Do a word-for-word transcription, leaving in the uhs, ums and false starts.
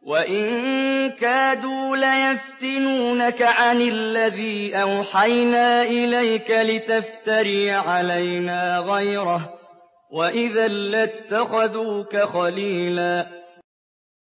وَإِن كَادُوا لَيَفْتِنُونَكَ عَنِ الَّذِي أَوْحَيْنَا إِلَيْكَ لِتَفْتَرِيَ عَلَيْنَا غَيْرَهُ ۖ وَإِذًا لَّاتَّخَذُوكَ خَلِيلًا